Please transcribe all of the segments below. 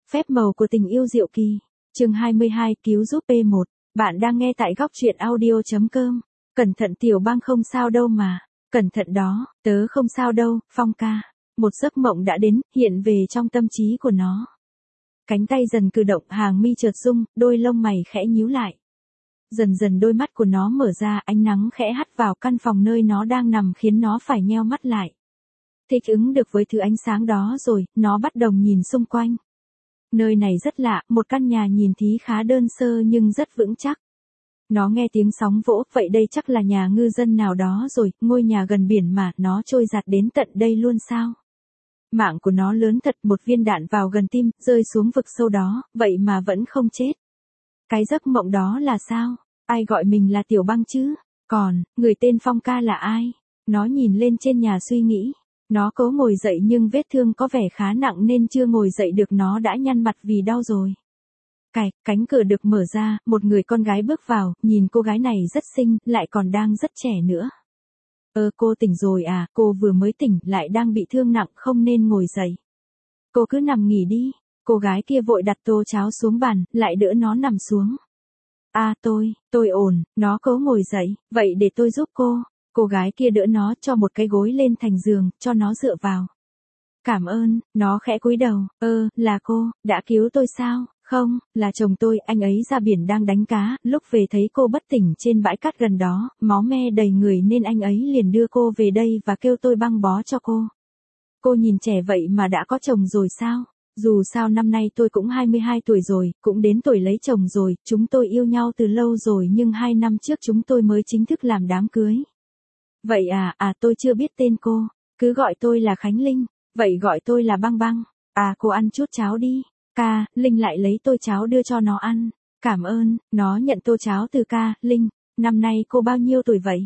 Phép màu của tình yêu diệu kỳ. Chương 22 cứu giúp P1. Bạn đang nghe tại góc truyện audio.com. Cẩn thận Tiểu Bang không sao đâu mà. Cẩn thận đó, tớ không sao đâu, Phong ca. Một giấc mộng đã đến, hiện về trong tâm trí của nó. Cánh tay dần cử động, hàng mi chợt rung, đôi lông mày khẽ nhíu lại. Dần dần đôi mắt của nó mở ra, ánh nắng khẽ hắt vào căn phòng nơi nó đang nằm khiến nó phải nheo mắt lại. Thích ứng được với thứ ánh sáng đó rồi, nó bắt đầu nhìn xung quanh. Nơi này rất lạ, một căn nhà nhìn thì khá đơn sơ nhưng rất vững chắc. Nó nghe tiếng sóng vỗ, vậy đây chắc là nhà ngư dân nào đó rồi, ngôi nhà gần biển mà, nó trôi giạt đến tận đây luôn sao? Mạng của nó lớn thật, một viên đạn vào gần tim, rơi xuống vực sâu đó, vậy mà vẫn không chết. Cái giấc mộng đó là sao? Ai gọi mình là Tiểu Bang chứ? Còn, người tên Phong ca là ai? Nó nhìn lên trên nhà suy nghĩ. Nó cố ngồi dậy nhưng vết thương có vẻ khá nặng nên chưa ngồi dậy được, nó đã nhăn mặt vì đau rồi. Cánh cửa được mở ra, một người con gái bước vào, nhìn cô gái này rất xinh, lại còn đang rất trẻ nữa. Cô tỉnh rồi à, cô vừa mới tỉnh, lại đang bị thương nặng, không nên ngồi dậy. Cô cứ nằm nghỉ đi. Cô gái kia vội đặt tô cháo xuống bàn, lại đỡ nó nằm xuống. Tôi ổn, nó cố ngồi dậy, vậy để tôi giúp cô. Cô gái kia đỡ nó cho một cái gối lên thành giường, cho nó dựa vào. Cảm ơn, nó khẽ cúi đầu, là cô, đã cứu tôi sao? Không, là chồng tôi, anh ấy ra biển đang đánh cá, lúc về thấy cô bất tỉnh trên bãi cát gần đó, máu me đầy người nên anh ấy liền đưa cô về đây và kêu tôi băng bó cho cô. Cô nhìn trẻ vậy mà đã có chồng rồi sao? Dù sao năm nay tôi cũng 22 tuổi rồi, cũng đến tuổi lấy chồng rồi, chúng tôi yêu nhau từ lâu rồi nhưng 2 năm trước chúng tôi mới chính thức làm đám cưới. Vậy tôi chưa biết tên cô, cứ gọi tôi là Khánh Linh, vậy gọi tôi là Băng Băng. Cô ăn chút cháo đi. Linh lại lấy tô cháo đưa cho nó ăn. Cảm ơn, nó nhận tô cháo từ Linh. Năm nay cô bao nhiêu tuổi vậy?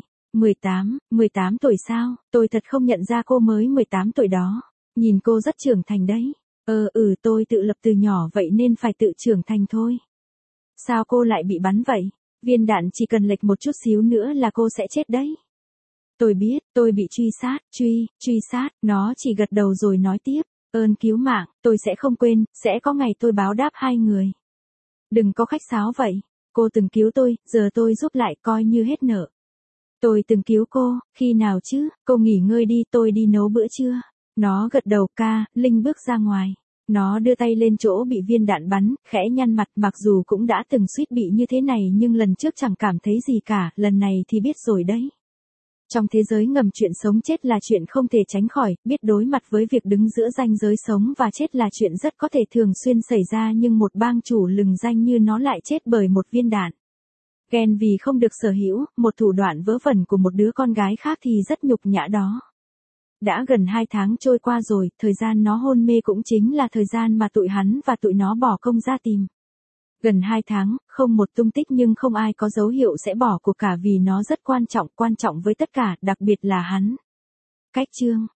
18 tuổi sao? Tôi thật không nhận ra cô mới 18 tuổi đó. Nhìn cô rất trưởng thành đấy. Tôi tự lập từ nhỏ vậy nên phải tự trưởng thành thôi. Sao cô lại bị bắn vậy? Viên đạn chỉ cần lệch một chút xíu nữa là cô sẽ chết đấy. Tôi biết, tôi bị truy sát, nó chỉ gật đầu rồi nói tiếp, ơn cứu mạng, tôi sẽ không quên, sẽ có ngày tôi báo đáp hai người. Đừng có khách sáo vậy, cô từng cứu tôi, giờ tôi giúp lại coi như hết nợ. Tôi từng cứu cô, khi nào chứ, cô nghỉ ngơi đi, tôi đi nấu bữa trưa. Nó gật đầu. Linh bước ra ngoài. Nó đưa tay lên chỗ bị viên đạn bắn, khẽ nhăn mặt, mặc dù cũng đã từng suýt bị như thế này nhưng lần trước chẳng cảm thấy gì cả, lần này thì biết rồi đấy. Trong thế giới ngầm chuyện sống chết là chuyện không thể tránh khỏi, biết đối mặt với việc đứng giữa ranh giới sống và chết là chuyện rất có thể thường xuyên xảy ra nhưng một bang chủ lừng danh như nó lại chết bởi một viên đạn. Ghen vì không được sở hữu, một thủ đoạn vớ vẩn của một đứa con gái khác thì rất nhục nhã đó. Đã gần 2 tháng trôi qua rồi, thời gian nó hôn mê cũng chính là thời gian mà tụi hắn và tụi nó bỏ công ra tìm. Gần 2 tháng, không một tung tích nhưng không ai có dấu hiệu sẽ bỏ cuộc cả vì nó rất quan trọng với tất cả, đặc biệt là hắn. Cách chương